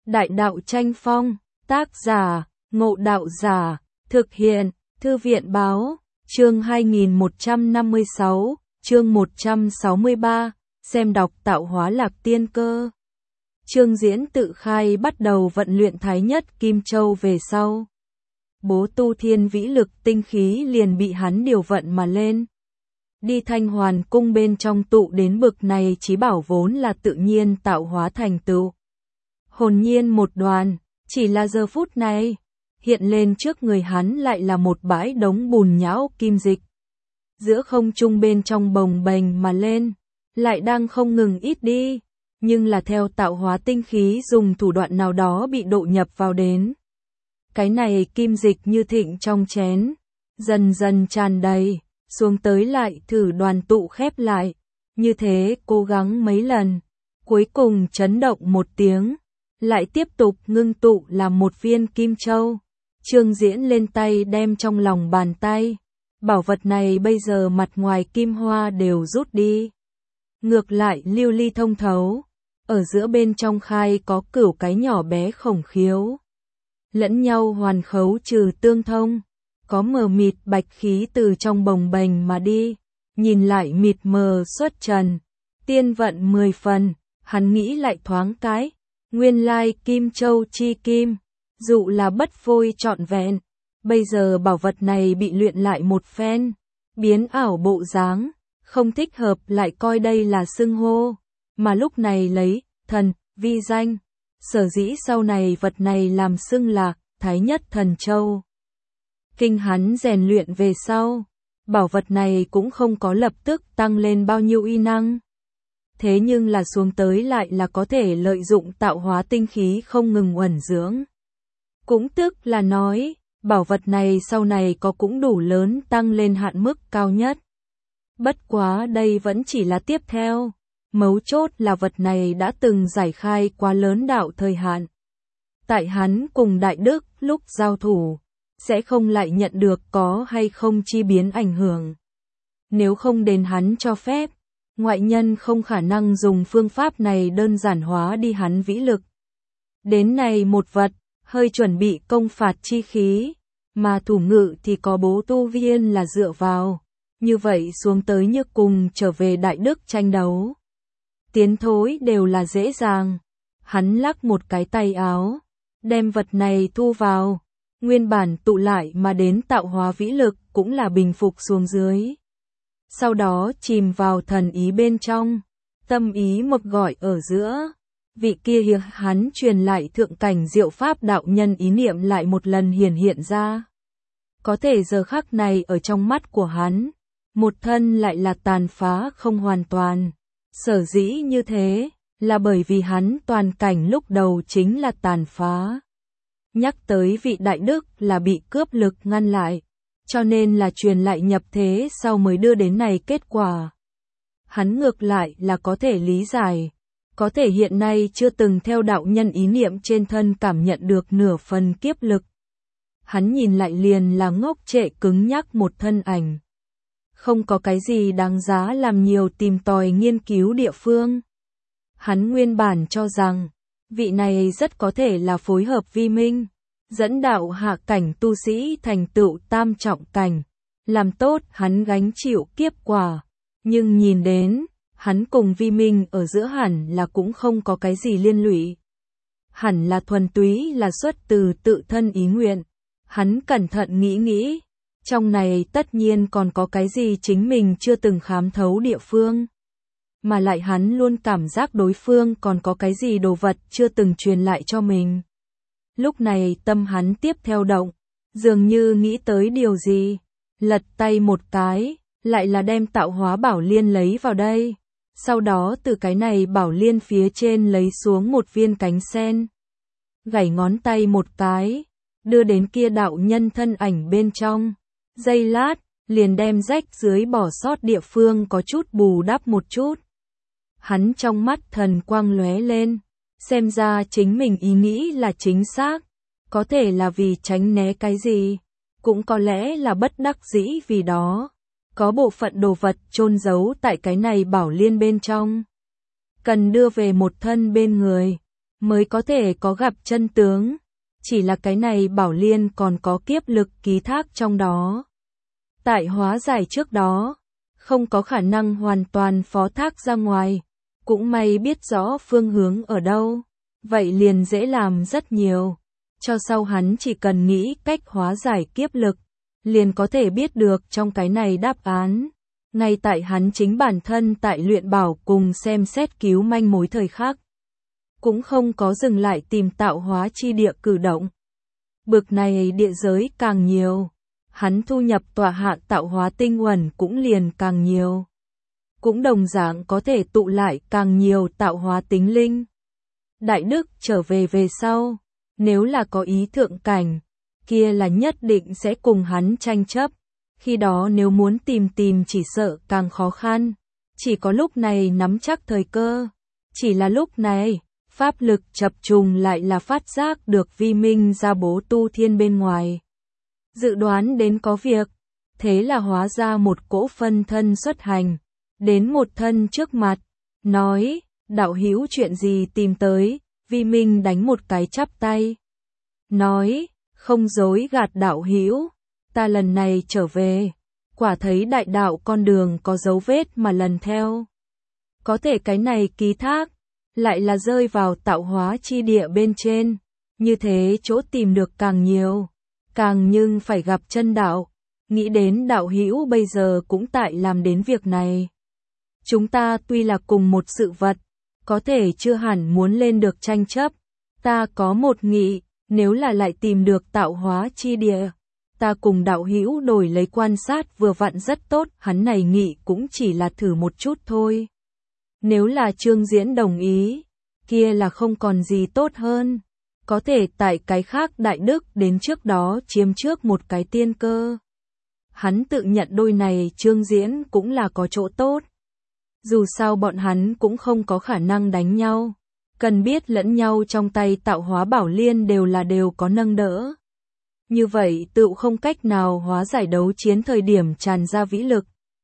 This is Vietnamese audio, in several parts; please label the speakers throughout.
Speaker 1: Đại đạo tranh phong, tác giả, Ngộ Đạo Giả, thực hiện, Thư viện báo, chương 2156, chương 163, xem đọc tạo hóa lạc tiên cơ. Trương Diễn tự khai bắt đầu vận luyện Thái Nhất Kim Châu về sau. Bố tu thiên vĩ lực tinh khí liền bị hắn điều vận mà lên. Đi Thanh Hoàn cung bên trong tụ đến bực này chí bảo vốn là tự nhiên tạo hóa thành tựu. Hồn nhiên một đoàn, chỉ là giờ phút này, hiện lên trước người hắn lại là một bãi đống bùn nhão kim dịch. Giữa không trung bên trong bồng bềnh mà lên, lại đang không ngừng ít đi, nhưng là theo tạo hóa tinh khí dùng thủ đoạn nào đó bị độ nhập vào đến. Cái này kim dịch như thịnh trong chén, dần dần tràn đầy, xuống tới lại thử đoàn tụ khép lại, như thế cố gắng mấy lần, cuối cùng chấn động một tiếng, lại tiếp tục ngưng tụ làm một viên kim châu. Trương Diễn lên tay đem trong lòng bàn tay, bảo vật này bây giờ mặt ngoài kim hoa đều rút đi. Ngược lại lưu ly thông thấu, ở giữa bên trong khai có cửu cái nhỏ bé khổng khiếu. Lẫn nhau hoàn khấu trừ tương thông, có mờ mịt bạch khí từ trong bồng bềnh mà đi, nhìn lại mịt mờ xuất trần, tiên vận 10 phần, hắn nghĩ lại thoáng cái, nguyên lai kim châu chi kim, dụ là bất phôi trọn vẹn, bây giờ bảo vật này bị luyện lại một phen, biến ảo bộ dáng, không thích hợp lại coi đây là xưng hô, mà lúc này lấy thần vi danh, sở dĩ sau này vật này làm xưng là Thái Nhất Thần Châu. Kinh hắn rèn luyện về sau, bảo vật này cũng không có lập tức tăng lên bao nhiêu uy năng. Thế nhưng là xuống tới lại là có thể lợi dụng tạo hóa tinh khí không ngừng uẩn dưỡng. Cũng tức là nói, bảo vật này sau này có cũng đủ lớn tăng lên hạn mức cao nhất. Bất quá đây vẫn chỉ là tiếp theo, mấu chốt là vật này đã từng giải khai quá lớn đạo thời hạn. Tại hắn cùng Đại Đức lúc giao thủ, sẽ không lại nhận được có hay không chi biến ảnh hưởng. Nếu không đến hắn cho phép, ngoại nhân không khả năng dùng phương pháp này đơn giản hóa đi hắn vĩ lực. Đến này một vật, hơi chuẩn bị công phạt chi khí, mà thủ ngự thì có bố tu viên là dựa vào, như vậy xuống tới như cùng trở về Đại Đức tranh đấu. Tiến thối đều là dễ dàng, hắn lắc một cái tay áo, đem vật này thu vào, nguyên bản tụ lại mà đến tạo hóa vĩ lực cũng là bình phục xuống dưới. Sau đó chìm vào thần ý bên trong, tâm ý một gọi ở giữa, vị kia hiệp hắn truyền lại thượng cảnh diệu pháp đạo nhân ý niệm lại một lần hiển hiện ra. Có thể giờ khắc này ở trong mắt của hắn, một thân lại là tàn phá không hoàn toàn. Sở dĩ như thế, là bởi vì hắn toàn cảnh lúc đầu chính là tàn phá. Nhắc tới vị Đại Đức là bị cướp lực ngăn lại, cho nên là truyền lại nhập thế sau mới đưa đến này kết quả. Hắn ngược lại là có thể lý giải, có thể hiện nay chưa từng theo đạo nhân ý niệm trên thân cảm nhận được nửa phần kiếp lực. Hắn nhìn lại liền là ngốc trệ cứng nhắc một thân ảnh. Không có cái gì đáng giá làm nhiều tìm tòi nghiên cứu địa phương. Hắn nguyên bản cho rằng, vị này rất có thể là phối hợp vi minh, dẫn đạo hạ cảnh tu sĩ thành tựu tam trọng cảnh, làm tốt hắn gánh chịu kiếp quả. Nhưng nhìn đến, hắn cùng vi minh ở giữa hẳn là cũng không có cái gì liên lụy. Hẳn là thuần túy là xuất từ tự thân ý nguyện. Hắn cẩn thận nghĩ, trong này tất nhiên còn có cái gì chính mình chưa từng khám thấu địa phương. Mà lại hắn luôn cảm giác đối phương còn có cái gì đồ vật chưa từng truyền lại cho mình. Lúc này tâm hắn tiếp theo động, dường như nghĩ tới điều gì, lật tay một cái, lại là đem tạo hóa bảo liên lấy vào đây. Sau đó từ cái này bảo liên phía trên lấy xuống một viên cánh sen. Gảy ngón tay một cái, đưa đến kia đạo nhân thân ảnh bên trong. Giây lát, liền đem rách dưới bỏ sót địa phương có chút bù đắp một chút. Hắn trong mắt thần quang lóe lên, xem ra chính mình ý nghĩ là chính xác, có thể là vì tránh né cái gì, cũng có lẽ là bất đắc dĩ vì đó. Có bộ phận đồ vật chôn giấu tại cái này bảo liên bên trong. Cần đưa về một thân bên người, mới có thể có gặp chân tướng. Chỉ là cái này Bảo Liên còn có kiếp lực ký thác trong đó. Tại hóa giải trước đó, không có khả năng hoàn toàn phó thác ra ngoài. Cũng may biết rõ phương hướng ở đâu. Vậy liền dễ làm rất nhiều. Cho sau hắn chỉ cần nghĩ cách hóa giải kiếp lực, liền có thể biết được trong cái này đáp án. Ngay tại hắn chính bản thân tại luyện bảo cùng xem xét cứu manh mối thời khắc, cũng không có dừng lại tìm tạo hóa chi địa cử động. Bực này địa giới càng nhiều, hắn thu nhập tọa hạ tạo hóa tinh uẩn cũng liền càng nhiều. Cũng đồng dạng có thể tụ lại càng nhiều tạo hóa tính linh. Đại đức trở về sau, nếu là có ý thượng cảnh, kia là nhất định sẽ cùng hắn tranh chấp. Khi đó nếu muốn tìm chỉ sợ càng khó khăn. Chỉ có lúc này nắm chắc thời cơ. Chỉ là lúc này, pháp lực chập trùng lại là phát giác được vi minh ra Bố Tu Thiên bên ngoài. Dự đoán đến có việc, thế là hóa ra một cỗ phân thân xuất hành, đến một thân trước mặt, nói, đạo hữu chuyện gì tìm tới, vi minh đánh một cái chắp tay. Nói, không dối gạt đạo hữu, ta lần này trở về, quả thấy đại đạo con đường có dấu vết mà lần theo. Có thể cái này ký thác, lại là rơi vào tạo hóa chi địa bên trên, như thế chỗ tìm được càng nhiều, càng nhưng phải gặp chân đạo, nghĩ đến đạo hữu bây giờ cũng tại làm đến việc này. Chúng ta tuy là cùng một sự vật, có thể chưa hẳn muốn lên được tranh chấp, ta có một nghị, nếu là lại tìm được tạo hóa chi địa, ta cùng đạo hữu đổi lấy quan sát vừa vặn rất tốt, hắn này nghị cũng chỉ là thử một chút thôi. Nếu là Trương Diễn đồng ý, kia là không còn gì tốt hơn. Có thể tại cái khác đại đức đến trước đó chiếm trước một cái tiên cơ. Hắn tự nhận đôi này Trương Diễn cũng là có chỗ tốt. Dù sao bọn hắn cũng không có khả năng đánh nhau. Cần biết lẫn nhau trong tay tạo hóa bảo liên đều có nâng đỡ. Như vậy tự không cách nào hóa giải đấu chiến thời điểm tràn ra vĩ lực.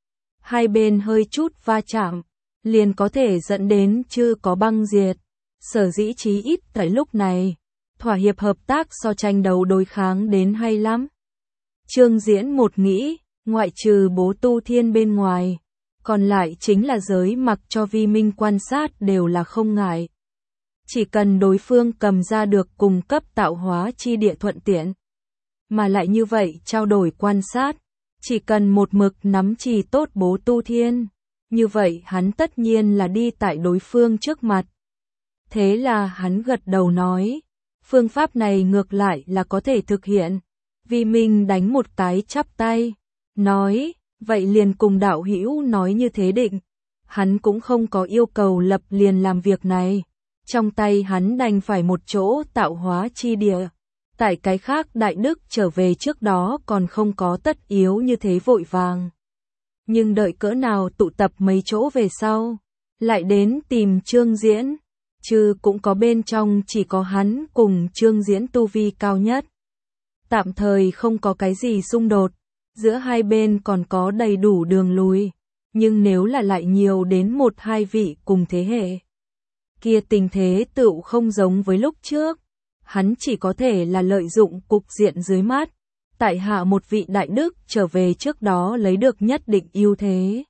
Speaker 1: Hai bên hơi chút va chạm, liền có thể dẫn đến chưa có băng diệt. Sở dĩ chí ít tại lúc này, thỏa hiệp hợp tác so tranh đấu đối kháng đến hay lắm. Trương Diễn một nghĩ, ngoại trừ Bố Tu Thiên bên ngoài, còn lại chính là giới mặc cho vi minh quan sát đều là không ngại. Chỉ cần đối phương cầm ra được cung cấp tạo hóa chi địa thuận tiện. Mà lại như vậy trao đổi quan sát, chỉ cần một mực nắm trì tốt Bố Tu Thiên, như vậy hắn tất nhiên là đi tại đối phương trước mặt. Thế là hắn gật đầu nói, phương pháp này ngược lại là có thể thực hiện. Vi minh đánh một cái chắp tay, nói, vậy liền cùng đạo hữu nói như thế định. Hắn cũng không có yêu cầu lập liền làm việc này. Trong tay hắn đành phải một chỗ tạo hóa chi địa. Tại cái khác đại đức trở về trước đó còn không có tất yếu như thế vội vàng. Nhưng đợi cỡ nào tụ tập mấy chỗ về sau, lại đến tìm Trương Diễn, chứ cũng có bên trong chỉ có hắn cùng Trương Diễn tu vi cao nhất. Tạm thời không có cái gì xung đột, giữa hai bên còn có đầy đủ đường lùi, nhưng nếu là lại nhiều đến một hai vị cùng thế hệ, kia tình thế tựu không giống với lúc trước. Hắn chỉ có thể là lợi dụng cục diện dưới mắt, tại hạ một vị đại đức trở về trước đó lấy được nhất định ưu thế.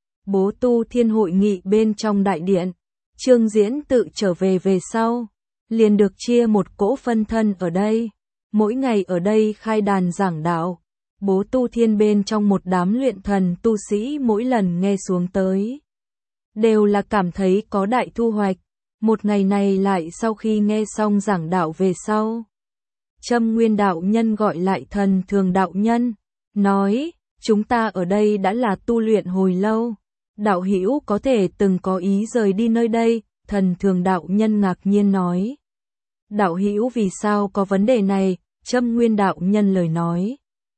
Speaker 1: Bố Tu Thiên hội nghị bên trong đại điện, Trương Diễn tự trở về sau, liền được chia một cỗ phân thân ở đây, mỗi ngày ở đây khai đàn giảng đạo. Bố Tu Thiên bên trong một đám luyện thần tu sĩ mỗi lần nghe xuống tới, đều là cảm thấy có đại thu hoạch. Một ngày này lại sau khi nghe xong giảng đạo về sau, Châm Nguyên đạo nhân gọi lại Thần Thường đạo nhân, nói, chúng ta ở đây đã là tu luyện hồi lâu, đạo hữu có thể từng có ý rời đi nơi đây. Thần Thường đạo nhân ngạc nhiên nói, đạo hữu vì sao có vấn đề này? Châm Nguyên đạo nhân lời nói,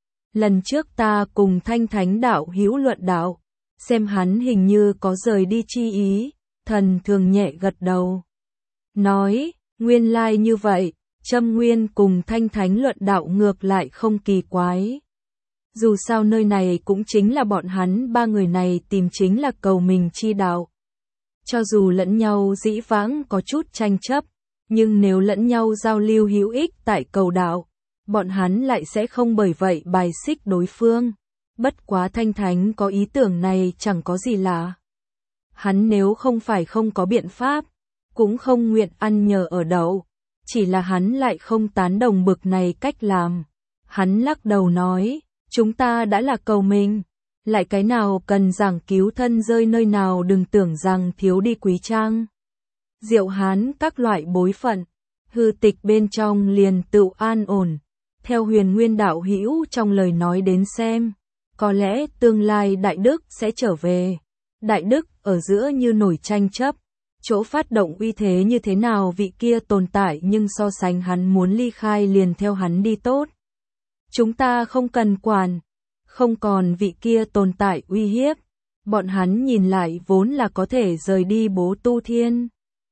Speaker 1: lần trước ta cùng Thanh Thánh đạo hữu luận đạo, xem hắn hình như có rời đi chi ý. Thần Thường nhẹ gật đầu, nói, nguyên lai như vậy. Châm Nguyên cùng Thanh Thánh luận đạo ngược lại không kỳ quái. Dù sao nơi này cũng chính là bọn hắn ba người này tìm chính là cầu mình chi đạo. Cho dù lẫn nhau dĩ vãng có chút tranh chấp, Nhưng nếu lẫn nhau giao lưu hữu ích tại cầu đạo, bọn hắn lại sẽ không bởi vậy bài xích đối phương. Bất quá Thanh Thánh có ý tưởng này chẳng có gì lạ. Hắn nếu không phải không có biện pháp, cũng không nguyện ăn nhờ ở đậu, chỉ là hắn lại không tán đồng bực này cách làm. Hắn lắc đầu nói, chúng ta đã là cầu mình, lại cái nào cần giảng cứu thân rơi nơi nào, đừng tưởng rằng thiếu đi Quý Trang, Diệu Hán các loại bối phận, hư tịch bên trong liền tự an ổn. Theo Huyền Nguyên đạo hữu trong lời nói đến xem, có lẽ tương lai Đại Đức sẽ trở về. Đại Đức ở giữa như nổi tranh chấp, chỗ phát động uy thế như thế nào vị kia tồn tại, nhưng so sánh hắn muốn ly khai liền theo hắn đi tốt. Chúng ta không cần quản, không còn vị kia tồn tại uy hiếp, bọn hắn nhìn lại vốn là có thể rời đi Bố Tu Thiên.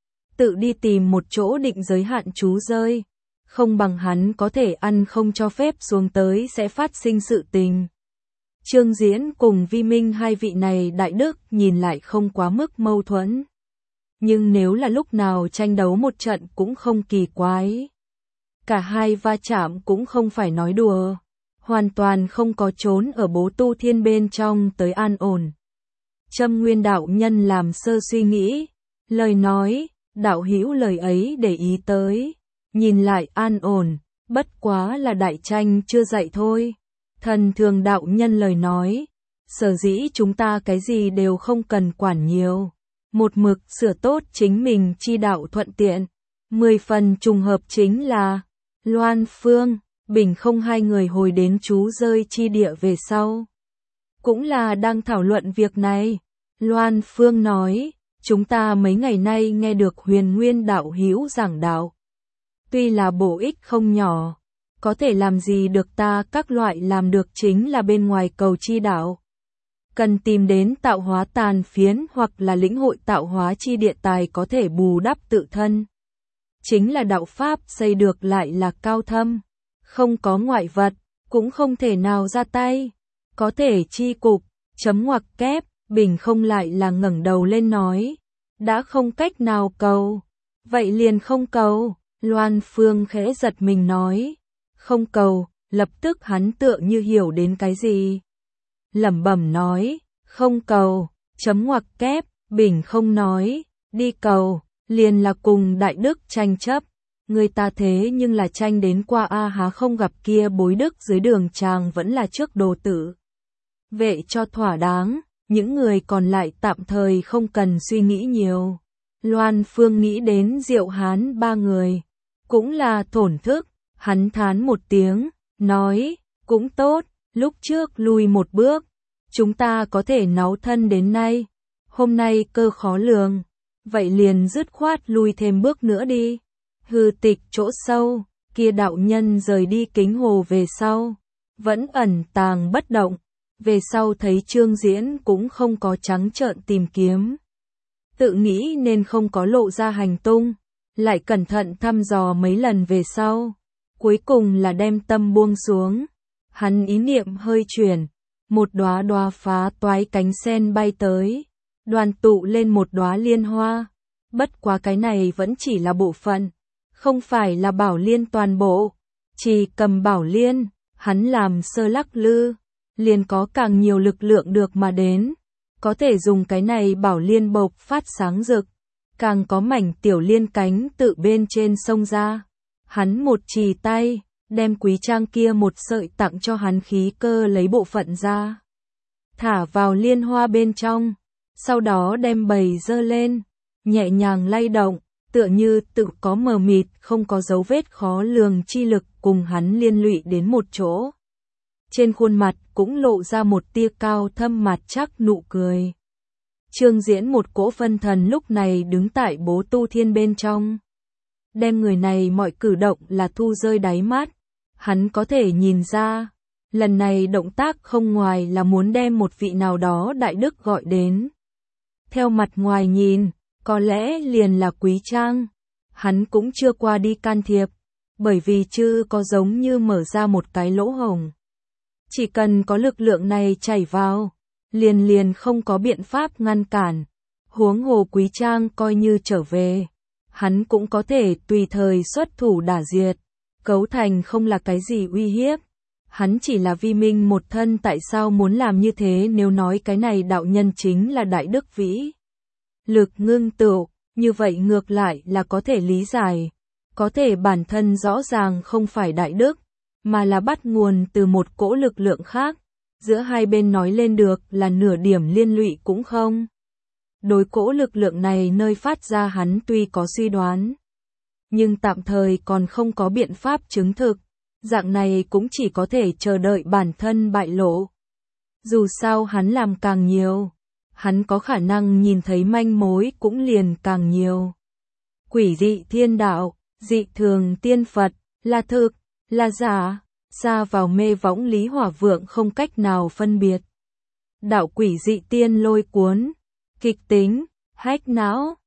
Speaker 1: Tự đi tìm một chỗ định giới hạn trú rơi, không bằng hắn có thể ăn không cho phép xuống tới sẽ phát sinh sự tình. Trương Diễn cùng Vi Minh hai vị này Đại Đức nhìn lại không quá mức mâu thuẫn. Nhưng nếu là lúc nào tranh đấu một trận cũng không kỳ quái. Cả hai va chạm cũng không phải nói đùa, hoàn toàn không có trốn ở Bố Tu Thiên bên trong tới an ổn. Châm Nguyên đạo nhân làm sơ suy nghĩ, lời nói, đạo hữu lời ấy để ý tới, nhìn lại an ổn, bất quá là đại tranh chưa dậy thôi. Thần Thường đạo nhân lời nói, sở dĩ chúng ta cái gì đều không cần quản nhiều, một mực sửa tốt chính mình chi đạo thuận tiện. 10 phần trùng hợp chính là Loan Phương, Bình Không hai người hồi đến trú rơi chi địa về sau, cũng là đang thảo luận việc này. Loan Phương nói, chúng ta mấy ngày nay nghe được Huyền Nguyên đạo hữu giảng đạo, tuy là bổ ích không nhỏ, có thể làm gì được ta các loại làm được chính là bên ngoài cầu chi đạo. Cần tìm đến tạo hóa tàn phiến hoặc là lĩnh hội tạo hóa chi địa tài có thể bù đắp tự thân. Chính là đạo pháp xây được lại là cao thâm, không có ngoại vật, cũng không thể nào ra tay, có thể chi cục, chấm ngoặc kép. Bình Không lại là ngẩng đầu lên nói, đã không cách nào cầu, vậy liền không cầu. Loan Phương khẽ giật mình nói, không cầu, lập tức hắn tựa như hiểu đến cái gì. Lẩm bẩm nói, không cầu, chấm ngoặc kép. Bình Không nói, đi cầu, liền là cùng Đại Đức tranh chấp. Người ta thế nhưng là tranh đến qua a há không gặp kia bối đức dưới đường chàng vẫn là trước đồ tử. Vệ cho thỏa đáng. Những người còn lại tạm thời không cần suy nghĩ nhiều. Loan Phương nghĩ đến Diệu Hán ba người, cũng là thổn thức, hắn thán một tiếng, nói, cũng tốt, lúc trước lùi một bước, chúng ta có thể náu thân đến nay, hôm nay cơ khó lường, vậy liền dứt khoát lùi thêm bước nữa đi. Hư tịch chỗ sâu, kia đạo nhân rời đi Kính Hồ về sau, vẫn ẩn tàng bất động. Về sau thấy Trương Diễn cũng không có trắng trợn tìm kiếm, tự nghĩ nên không có lộ ra hành tung, lại cẩn thận thăm dò mấy lần về sau, cuối cùng là đem tâm buông xuống. Hắn ý niệm hơi chuyển, một đóa đóa phá toái cánh sen bay tới, đoàn tụ lên một đóa liên hoa. Bất quá cái này vẫn chỉ là bộ phận, không phải là bảo liên toàn bộ. Chỉ cầm bảo liên, hắn làm sơ lắc lư, liền có càng nhiều lực lượng được mà đến, có thể dùng cái này bảo liên bộc phát sáng rực, càng có mảnh tiểu liên cánh tự bên trên sông ra. Hắn một chì tay, đem Quý Trang kia một sợi tặng cho hắn khí cơ lấy bộ phận ra, thả vào liên hoa bên trong, sau đó đem bầy dơ lên, nhẹ nhàng lay động, tựa như tự có mờ mịt không có dấu vết khó lường chi lực cùng hắn liên lụy đến một chỗ. Trên khuôn mặt cũng lộ ra một tia cao thâm mặt chắc nụ cười. Trương Diễn một cỗ phân thần lúc này đứng tại Bố Tu Thiên bên trong. Đem người này mọi cử động là thu rơi đáy mắt. Hắn có thể nhìn ra, lần này động tác không ngoài là muốn đem một vị nào đó Đại Đức gọi đến. Theo mặt ngoài nhìn, có lẽ liền là Quý Trang. Hắn cũng chưa qua đi can thiệp, bởi vì chưa có giống như mở ra một cái lỗ hổng. Chỉ cần có lực lượng này chảy vào, liền không có biện pháp ngăn cản. Huống hồ Quý Trang coi như trở về, hắn cũng có thể tùy thời xuất thủ đả diệt. Cấu Thành không là cái gì uy hiếp, hắn chỉ là vi minh một thân, tại sao muốn làm như thế? Nếu nói cái này đạo nhân chính là đại đức vĩ lực ngưng tựu, như vậy ngược lại là có thể lý giải. Có thể bản thân rõ ràng không phải đại đức, mà là bắt nguồn từ một cỗ lực lượng khác, giữa hai bên nói lên được là nửa điểm liên lụy cũng không. Đối cỗ lực lượng này nơi phát ra hắn tuy có suy đoán, nhưng tạm thời còn không có biện pháp chứng thực, dạng này cũng chỉ có thể chờ đợi bản thân bại lộ. Dù sao hắn làm càng nhiều, hắn có khả năng nhìn thấy manh mối cũng liền càng nhiều. Quỷ dị thiên đạo, dị thường tiên Phật, là thực, là giả, xa vào mê võng Lý Hỏa Vượng không cách nào phân biệt. Đạo quỷ dị tiên lôi cuốn, kịch tính, hách não,